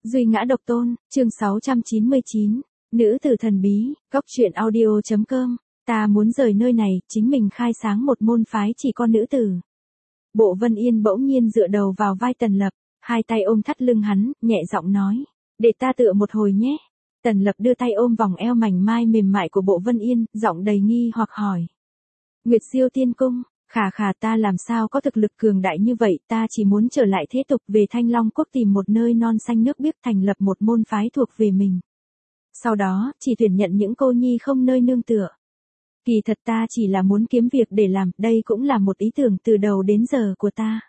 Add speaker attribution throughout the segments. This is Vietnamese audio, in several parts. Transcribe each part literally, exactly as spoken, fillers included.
Speaker 1: Duy ngã độc tôn, chương sáu trăm chín mươi chín, nữ tử thần bí, góc truyện audio chấm com, ta muốn rời nơi này, chính mình khai sáng một môn phái chỉ có nữ tử. Bộ Vân Yên bỗng nhiên dựa đầu vào vai Tần Lập, hai tay ôm thắt lưng hắn, nhẹ giọng nói, để ta tựa một hồi nhé. Tần Lập đưa tay ôm vòng eo mảnh mai mềm mại của Bộ Vân Yên, giọng đầy nghi hoặc hỏi. Nguyệt Siêu Tiên Cung, khà khà, ta làm sao có thực lực cường đại như vậy, ta chỉ muốn trở lại thế tục về Thanh Long Quốc tìm một nơi non xanh nước biếc thành lập một môn phái thuộc về mình. Sau đó, chỉ tuyển nhận những cô nhi không nơi nương tựa. Kỳ thật ta chỉ là muốn kiếm việc để làm, đây cũng là một ý tưởng từ đầu đến giờ của ta.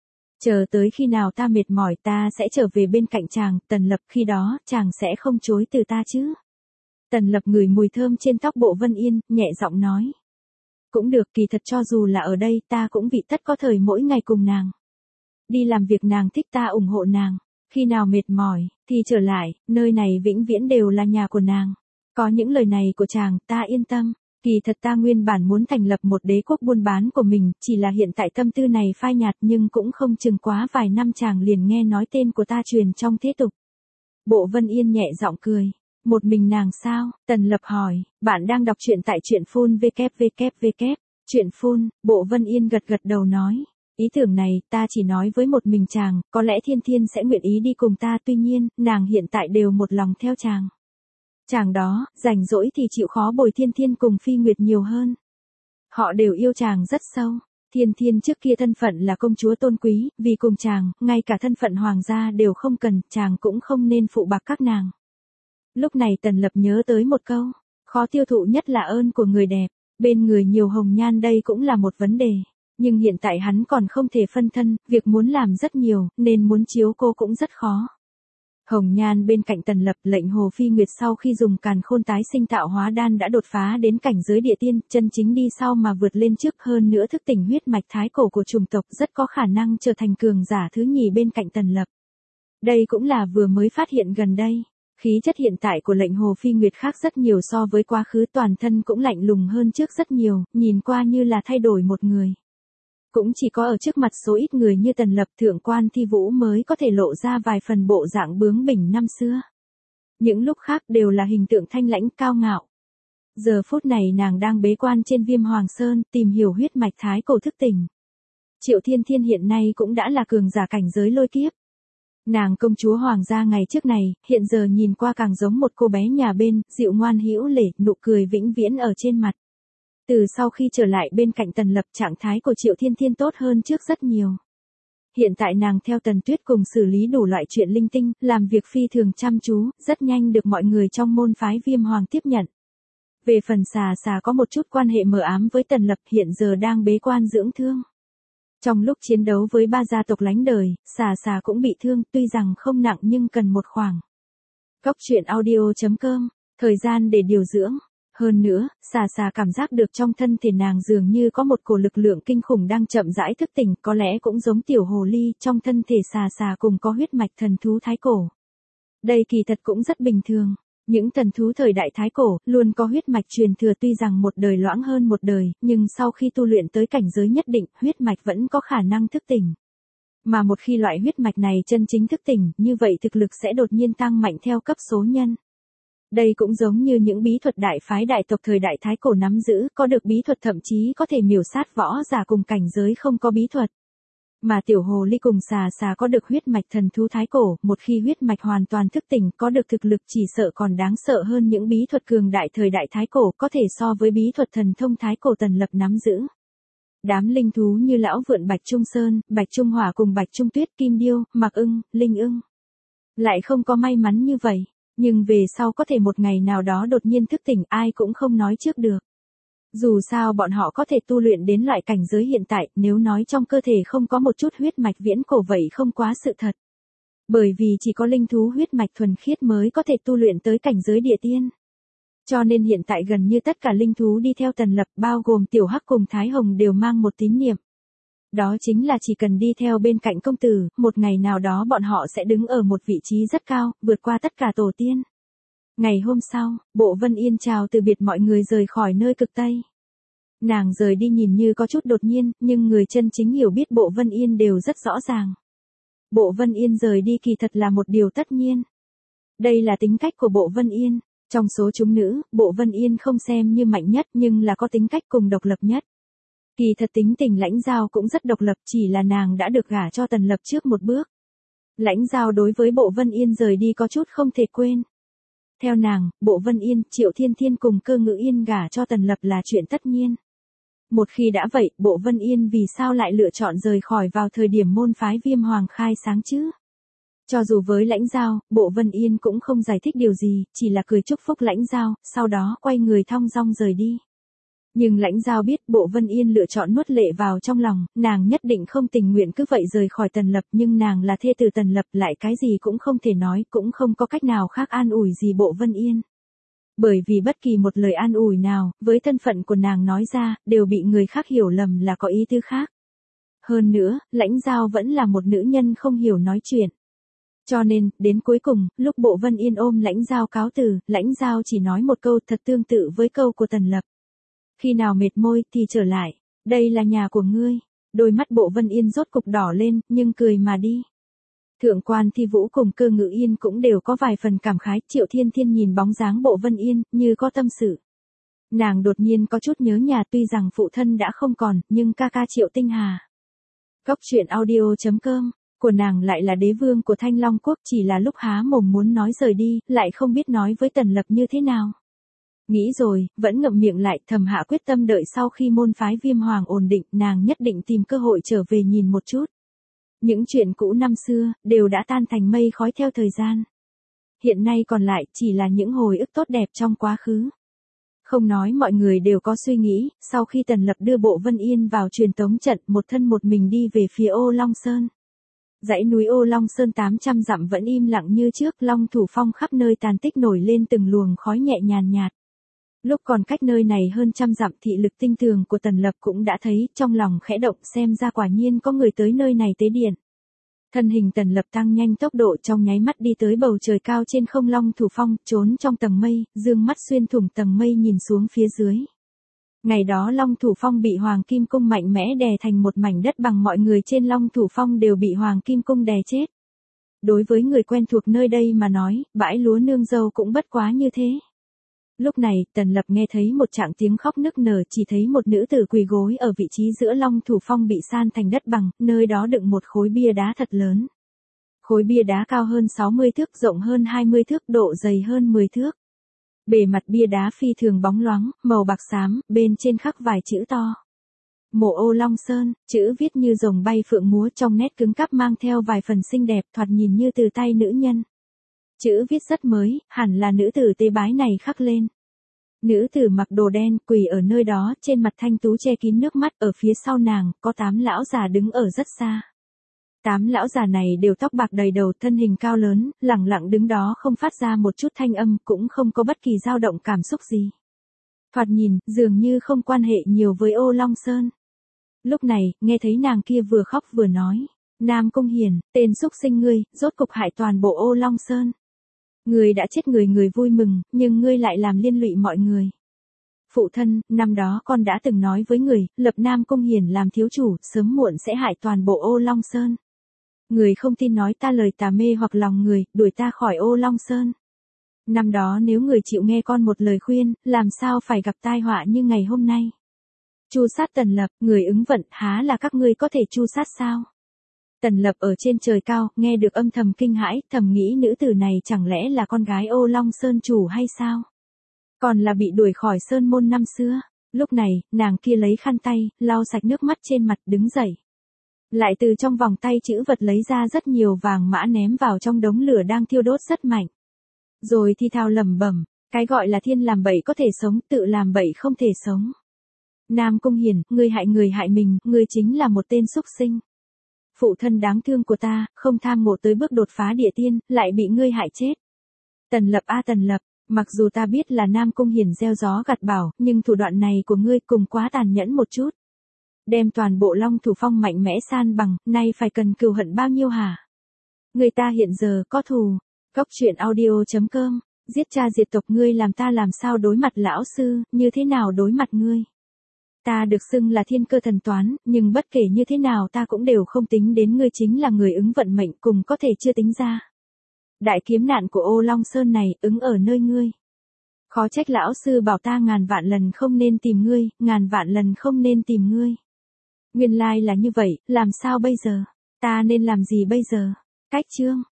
Speaker 1: Chờ tới khi nào ta mệt mỏi ta sẽ trở về bên cạnh chàng, Tần Lập, khi đó, chàng sẽ không chối từ ta chứ. Tần Lập ngửi mùi thơm trên tóc Bộ Vân Yên, nhẹ giọng nói. Cũng được, kỳ thật cho dù là ở đây ta cũng vị tất có thời mỗi ngày cùng nàng. Đi làm việc nàng thích ta ủng hộ nàng, khi nào mệt mỏi, thì trở lại, nơi này vĩnh viễn đều là nhà của nàng. Có những lời này của chàng, ta yên tâm. Kỳ thật ta nguyên bản muốn thành lập một đế quốc buôn bán của mình, chỉ là hiện tại tâm tư này phai nhạt nhưng cũng không chừng quá vài năm chàng liền nghe nói tên của ta truyền trong thế tục. Bộ Vân Yên nhẹ giọng cười. Một mình nàng sao? Tần Lập hỏi, bạn đang đọc truyện tại truyện phun www. Truyện phun, Bộ Vân Yên gật gật đầu nói. Ý tưởng này, ta chỉ nói với một mình chàng, có lẽ Thiên Thiên sẽ nguyện ý đi cùng ta, tuy nhiên, nàng hiện tại đều một lòng theo chàng. Chàng đó, rảnh rỗi thì chịu khó bồi Thiên Thiên cùng Phi Nguyệt nhiều hơn. Họ đều yêu chàng rất sâu. Thiên Thiên trước kia thân phận là công chúa tôn quý, vì cùng chàng, ngay cả thân phận hoàng gia đều không cần, chàng cũng không nên phụ bạc các nàng. Lúc này Tần Lập nhớ tới một câu, khó tiêu thụ nhất là ơn của người đẹp, bên người nhiều hồng nhan đây cũng là một vấn đề, nhưng hiện tại hắn còn không thể phân thân, việc muốn làm rất nhiều, nên muốn chiếu cô cũng rất khó. Hồng nhan bên cạnh Tần Lập, Lệnh Hồ Phi Nguyệt sau khi dùng càn khôn tái sinh tạo hóa đan đã đột phá đến cảnh giới địa tiên, chân chính đi sau mà vượt lên trước, hơn nữa thức tỉnh huyết mạch thái cổ của chủng tộc, rất có khả năng trở thành cường giả thứ nhì bên cạnh Tần Lập. Đây cũng là vừa mới phát hiện gần đây. Khí chất hiện tại của Lệnh Hồ Phi Nguyệt khác rất nhiều so với quá khứ, toàn thân cũng lạnh lùng hơn trước rất nhiều, nhìn qua như là thay đổi một người. Cũng chỉ có ở trước mặt số ít người như Tần Lập, Thượng quan Thi Vũ mới có thể lộ ra vài phần bộ dạng bướng bỉnh năm xưa. Những lúc khác đều là hình tượng thanh lãnh cao ngạo. Giờ phút này nàng đang bế quan trên Viêm Hoàng Sơn, tìm hiểu huyết mạch thái cổ thức tỉnh. Triệu Thiên Thiên hiện nay cũng đã là cường giả cảnh giới lôi kiếp. Nàng công chúa hoàng gia ngày trước này, hiện giờ nhìn qua càng giống một cô bé nhà bên, dịu ngoan hữu lễ, nụ cười vĩnh viễn ở trên mặt. Từ sau khi trở lại bên cạnh Tần Lập, trạng thái của Triệu Thiên Thiên tốt hơn trước rất nhiều. Hiện tại nàng theo Tần Tuyết cùng xử lý đủ loại chuyện linh tinh, làm việc phi thường chăm chú, rất nhanh được mọi người trong môn phái Viêm Hoàng tiếp nhận. Về phần xà xà có một chút quan hệ mờ ám với Tần Lập, hiện giờ đang bế quan dưỡng thương. Trong lúc chiến đấu với ba gia tộc lánh đời, xà xà cũng bị thương, tuy rằng không nặng nhưng cần một khoảng. Góc truyện audio chấm com, thời gian để điều dưỡng. Hơn nữa, xà xà cảm giác được trong thân thể nàng dường như có một cổ lực lượng kinh khủng đang chậm rãi thức tỉnh, có lẽ cũng giống tiểu hồ ly, trong thân thể xà xà cùng có huyết mạch thần thú thái cổ. Đây kỳ thật cũng rất bình thường. Những thần thú thời đại thái cổ, luôn có huyết mạch truyền thừa, tuy rằng một đời loãng hơn một đời, nhưng sau khi tu luyện tới cảnh giới nhất định, huyết mạch vẫn có khả năng thức tỉnh. Mà một khi loại huyết mạch này chân chính thức tỉnh, như vậy thực lực sẽ đột nhiên tăng mạnh theo cấp số nhân. Đây cũng giống như những bí thuật đại phái đại tộc thời đại thái cổ nắm giữ, có được bí thuật thậm chí có thể miểu sát võ giả cùng cảnh giới không có bí thuật. Mà tiểu hồ ly cùng xà xà có được huyết mạch thần thú thái cổ, một khi huyết mạch hoàn toàn thức tỉnh, có được thực lực chỉ sợ còn đáng sợ hơn những bí thuật cường đại thời đại thái cổ, có thể so với bí thuật thần thông thái cổ Tần Lập nắm giữ. Đám linh thú như lão vượn Bạch Trung Sơn, Bạch Trung Hỏa cùng Bạch Trung Tuyết, Kim Điêu, Mạc Ưng, Linh Ưng. Lại không có may mắn như vậy, nhưng về sau có thể một ngày nào đó đột nhiên thức tỉnh, ai cũng không nói trước được. Dù sao bọn họ có thể tu luyện đến loại cảnh giới hiện tại, nếu nói trong cơ thể không có một chút huyết mạch viễn cổ vậy không quá sự thật. Bởi vì chỉ có linh thú huyết mạch thuần khiết mới có thể tu luyện tới cảnh giới địa tiên. Cho nên hiện tại gần như tất cả linh thú đi theo Tần Lập, bao gồm Tiểu Hắc cùng Thái Hồng đều mang một tín niệm. Đó chính là chỉ cần đi theo bên cạnh công tử, một ngày nào đó bọn họ sẽ đứng ở một vị trí rất cao, vượt qua tất cả tổ tiên. Ngày hôm sau, Bộ Vân Yên chào từ biệt mọi người rời khỏi nơi cực Tây. Nàng rời đi nhìn như có chút đột nhiên, nhưng người chân chính hiểu biết Bộ Vân Yên đều rất rõ ràng. Bộ Vân Yên rời đi kỳ thật là một điều tất nhiên. Đây là tính cách của Bộ Vân Yên. Trong số chúng nữ, Bộ Vân Yên không xem như mạnh nhất nhưng là có tính cách cùng độc lập nhất. Kỳ thật tính tình Lãnh Giao cũng rất độc lập, chỉ là nàng đã được gả cho Tần Lập trước một bước. Lãnh Giao đối với Bộ Vân Yên rời đi có chút không thể quên. Theo nàng, Bộ Vân Yên, Triệu Thiên Thiên cùng Cơ Ngữ Yên gả cho Tần Lập là chuyện tất nhiên. Một khi đã vậy, Bộ Vân Yên vì sao lại lựa chọn rời khỏi vào thời điểm môn phái Viêm Hoàng khai sáng chứ? Cho dù với Lãnh Giao, Bộ Vân Yên cũng không giải thích điều gì, chỉ là cười chúc phúc Lãnh Giao, sau đó quay người thong dong rời đi. Nhưng Lãnh Giao biết Bộ Vân Yên lựa chọn nuốt lệ vào trong lòng, nàng nhất định không tình nguyện cứ vậy rời khỏi Tần Lập, nhưng nàng là thê tử Tần Lập lại cái gì cũng không thể nói, cũng không có cách nào khác an ủi gì Bộ Vân Yên. Bởi vì bất kỳ một lời an ủi nào, với thân phận của nàng nói ra, đều bị người khác hiểu lầm là có ý tứ khác. Hơn nữa, Lãnh Giao vẫn là một nữ nhân không hiểu nói chuyện. Cho nên, đến cuối cùng, lúc Bộ Vân Yên ôm Lãnh Giao cáo từ, Lãnh Giao chỉ nói một câu thật tương tự với câu của Tần Lập. Khi nào mệt môi thì trở lại, đây là nhà của ngươi. Đôi mắt Bộ Vân Yên rốt cục đỏ lên, nhưng cười mà đi. Thượng quan Thi Vũ cùng Cơ Ngữ Yên cũng đều có vài phần cảm khái, Triệu Thiên Thiên nhìn bóng dáng Bộ Vân Yên, như có tâm sự. Nàng đột nhiên có chút nhớ nhà, tuy rằng phụ thân đã không còn, nhưng ca ca Triệu Tinh Hà. Góc truyện audio chấm com, của nàng lại là đế vương của Thanh Long Quốc, chỉ là lúc há mồm muốn nói rời đi, lại không biết nói với Tần Lập như thế nào. Nghĩ rồi, vẫn ngậm miệng lại, thầm hạ quyết tâm đợi sau khi môn phái Viêm Hoàng ổn định, nàng nhất định tìm cơ hội trở về nhìn một chút. Những chuyện cũ năm xưa, đều đã tan thành mây khói theo thời gian. Hiện nay còn lại, chỉ là những hồi ức tốt đẹp trong quá khứ. Không nói mọi người đều có suy nghĩ, sau khi Tần Lập đưa Bộ Vân Yên vào truyền tống trận, một thân một mình đi về phía Ô Long Sơn. Dãy núi Ô Long Sơn tám trăm dặm vẫn im lặng như trước, Long Thủ Phong khắp nơi tàn tích nổi lên từng luồng khói nhẹ nhàn nhạt. Lúc còn cách nơi này hơn trăm dặm, thị lực tinh tường của Tần Lập cũng đã thấy, trong lòng khẽ động, xem ra quả nhiên có người tới nơi này tế điện. Thân hình Tần Lập tăng nhanh tốc độ, trong nháy mắt đi tới bầu trời cao trên không. Long Thủ Phong trốn trong tầng mây, dương mắt xuyên thủng tầng mây nhìn xuống phía dưới. Ngày đó Long Thủ Phong bị Hoàng Kim Cung mạnh mẽ đè thành một mảnh đất bằng, mọi người trên Long Thủ Phong đều bị Hoàng Kim Cung đè chết. Đối với người quen thuộc nơi đây mà nói, bãi lúa nương dâu cũng bất quá như thế. Lúc này, Tần Lập nghe thấy một trạng tiếng khóc nức nở, chỉ thấy một nữ tử quỳ gối ở vị trí giữa Long Thủ Phong bị san thành đất bằng, nơi đó đựng một khối bia đá thật lớn. Khối bia đá cao hơn sáu mươi thước, rộng hơn hai mươi thước, độ dày hơn mười thước. Bề mặt bia đá phi thường bóng loáng, màu bạc xám, bên trên khắc vài chữ to. Mộ Ô Long Sơn, chữ viết như rồng bay phượng múa, trong nét cứng cáp mang theo vài phần xinh đẹp, thoạt nhìn như từ tay nữ nhân. Chữ viết rất mới, hẳn là nữ tử tế bái này khắc lên. Nữ tử mặc đồ đen, quỳ ở nơi đó, trên mặt thanh tú che kín nước mắt, ở phía sau nàng, có tám lão già đứng ở rất xa. Tám lão già này đều tóc bạc đầy đầu, thân hình cao lớn, lẳng lặng đứng đó không phát ra một chút thanh âm, cũng không có bất kỳ dao động cảm xúc gì. Thoạt nhìn, dường như không quan hệ nhiều với Ô Long Sơn. Lúc này, nghe thấy nàng kia vừa khóc vừa nói, Nam Cung Hiền, tên xúc sinh ngươi, rốt cục hại toàn bộ Ô Long Sơn. Ngươi đã chết, người người vui mừng, nhưng ngươi lại làm liên lụy mọi người. Phụ thân, năm đó con đã từng nói với người, lập Nam Cung Hiền làm thiếu chủ, sớm muộn sẽ hại toàn bộ Ô Long Sơn. Người không tin nói ta lời tà mê hoặc lòng người, đuổi ta khỏi Ô Long Sơn. Năm đó nếu người chịu nghe con một lời khuyên, làm sao phải gặp tai họa như ngày hôm nay. Chu sát Tần Lập, người ứng vận, há là các ngươi có thể chu sát sao? Tần Lập ở trên trời cao, nghe được âm thầm kinh hãi, thầm nghĩ nữ tử này chẳng lẽ là con gái Ô Long Sơn chủ hay sao? Còn là bị đuổi khỏi Sơn môn năm xưa. Lúc này, nàng kia lấy khăn tay, lau sạch nước mắt trên mặt, đứng dậy. Lại từ trong vòng tay chữ vật lấy ra rất nhiều vàng mã ném vào trong đống lửa đang thiêu đốt rất mạnh. Rồi thì thào lẩm bẩm, cái gọi là thiên làm bậy có thể sống, tự làm bậy không thể sống. Nam Cung Hiền, ngươi hại người hại mình, ngươi chính là một tên xúc sinh. Phụ thân đáng thương của ta, không tham ngộ tới bước đột phá địa tiên, lại bị ngươi hại chết. Tần Lập a Tần Lập, mặc dù ta biết là Nam Cung Hiền gieo gió gặt bão, nhưng thủ đoạn này của ngươi cùng quá tàn nhẫn một chút. Đem toàn bộ Long Thủ Phong mạnh mẽ san bằng, nay phải cần cừu hận bao nhiêu hả? Người ta hiện giờ có thù. Góc truyện audio chấm com, giết cha diệt tộc, ngươi làm ta làm sao đối mặt lão sư, như thế nào đối mặt ngươi? Ta được xưng là thiên cơ thần toán, nhưng bất kể như thế nào ta cũng đều không tính đến ngươi chính là người ứng vận mệnh, cùng có thể chưa tính ra. Đại kiếm nạn của Ô Long Sơn này ứng ở nơi ngươi. Khó trách lão sư bảo ta ngàn vạn lần không nên tìm ngươi, ngàn vạn lần không nên tìm ngươi. Nguyên lai là như vậy, làm sao bây giờ? Ta nên làm gì bây giờ? Cách chương.